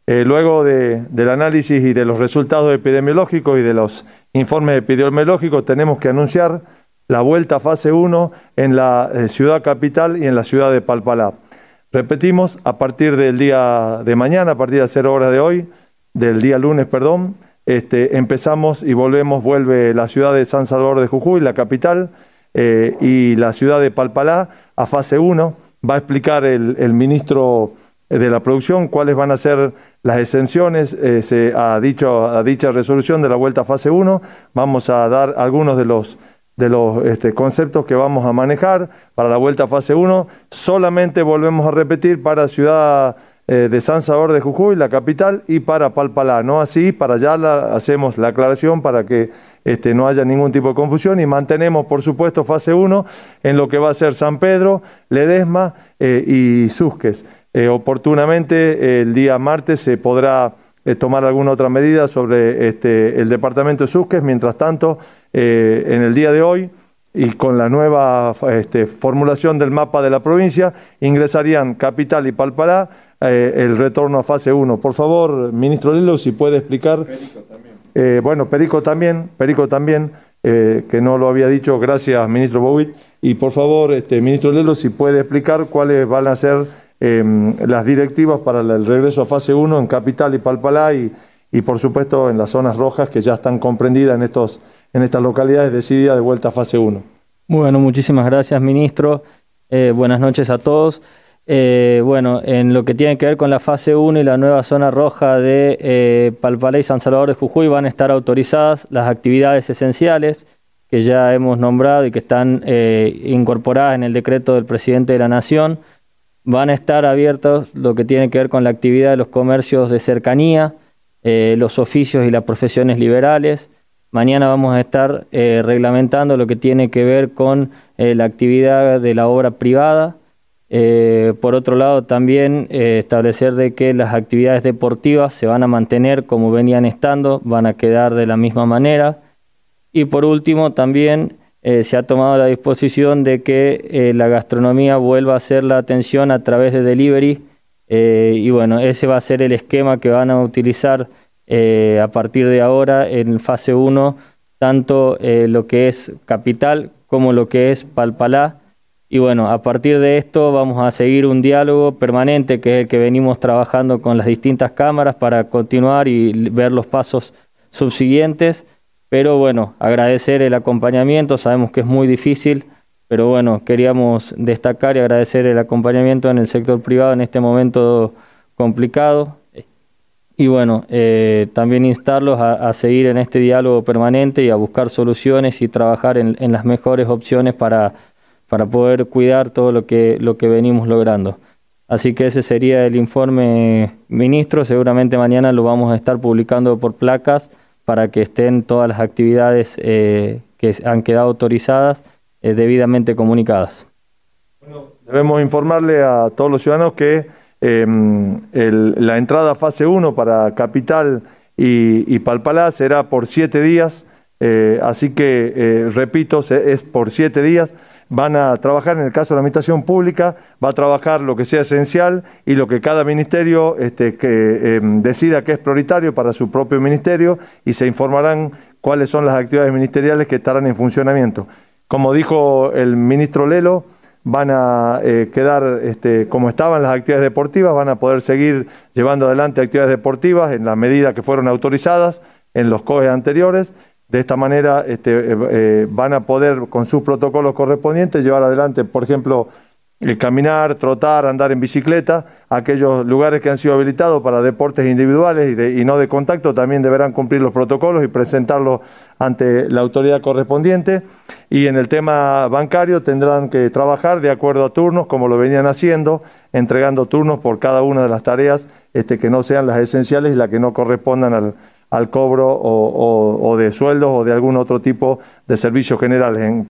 Luego del análisis y de los resultados epidemiológicos y de los informes epidemiológicos, tenemos que anunciar la vuelta a fase 1 en la ciudad capital y en la ciudad de Palpalá. Repetimos, a partir del día de mañana, a partir de 0 horas de hoy, del día lunes, perdón, empezamos y vuelve la ciudad de San Salvador de Jujuy, la capital, y la ciudad de Palpalá a fase 1. Va a explicar el ministro de la producción cuáles van a ser las exenciones a dicha resolución de la vuelta a fase 1. Vamos a dar algunos de los conceptos que vamos a manejar para la vuelta a fase 1. Solamente volvemos a repetir para ciudad de San Salvador de Jujuy, la capital, y para Palpalá. No así, para allá hacemos la aclaración para que no haya ningún tipo de confusión, y mantenemos, por supuesto, fase 1 en lo que va a ser San Pedro, Ledesma y Susques. Oportunamente, el día martes se podrá tomar alguna otra medida sobre el departamento de Susques. Mientras tanto, en el día de hoy, y con la nueva formulación del mapa de la provincia, ingresarían Capital y Palpalá el retorno a fase 1. Por favor, ministro Lelo, si puede explicar. Perico también. Bueno, Perico también, que no lo había dicho. Gracias, ministro Bowit. Y por favor, ministro Lelo, si puede explicar cuáles van a ser las directivas para el regreso a fase 1 en Capital y Palpalá y por supuesto en las zonas rojas que ya están comprendidas en estas localidades decididas de vuelta a fase 1. Bueno, muchísimas gracias, ministro. Buenas noches a todos. Bueno, en lo que tiene que ver con la fase 1 y la nueva zona roja de Palpalá y San Salvador de Jujuy, van a estar autorizadas las actividades esenciales que ya hemos nombrado y que están incorporadas en el decreto del presidente de la Nación. Van a estar abiertos lo que tiene que ver con la actividad de los comercios de cercanía, los oficios y las profesiones liberales. Mañana vamos a estar reglamentando lo que tiene que ver con la actividad de la obra privada. Por otro lado, también establecer de que las actividades deportivas se van a mantener como venían estando, van a quedar de la misma manera. Y por último, también se ha tomado la disposición de que la gastronomía vuelva a hacer la atención a través de delivery, y bueno, ese va a ser el esquema que van a utilizar a partir de ahora en fase 1, tanto lo que es Capital como lo que es Palpalá. Y bueno, a partir de esto vamos a seguir un diálogo permanente, que es el que venimos trabajando con las distintas cámaras para continuar y ver los pasos subsiguientes. Pero bueno, agradecer el acompañamiento, sabemos que es muy difícil, pero bueno, queríamos destacar y agradecer el acompañamiento en el sector privado en este momento complicado. Y bueno, también instarlos a seguir en este diálogo permanente y a buscar soluciones y trabajar en las mejores opciones para poder cuidar todo lo que venimos logrando. Así que ese sería el informe, ministro. Seguramente mañana lo vamos a estar publicando por placas para que estén todas las actividades que han quedado autorizadas debidamente comunicadas. Bueno, debemos informarle a todos los ciudadanos que la entrada a fase 1 para Capital y Palpalá será por 7 días, así que, repito, es por 7 días. Van a trabajar, en el caso de la administración pública, va a trabajar lo que sea esencial y lo que cada ministerio decida que es prioritario para su propio ministerio, y se informarán cuáles son las actividades ministeriales que estarán en funcionamiento. Como dijo el ministro Lelo, van a quedar como estaban las actividades deportivas, van a poder seguir llevando adelante actividades deportivas en la medida que fueron autorizadas en los COE anteriores. De esta manera van a poder, con sus protocolos correspondientes, llevar adelante, por ejemplo, el caminar, trotar, andar en bicicleta. Aquellos lugares que han sido habilitados para deportes individuales y no de contacto también deberán cumplir los protocolos y presentarlos ante la autoridad correspondiente. Y en el tema bancario tendrán que trabajar de acuerdo a turnos, como lo venían haciendo, entregando turnos por cada una de las tareas que no sean las esenciales y las que no correspondan al cobro o de sueldos o de algún otro tipo de servicios generales.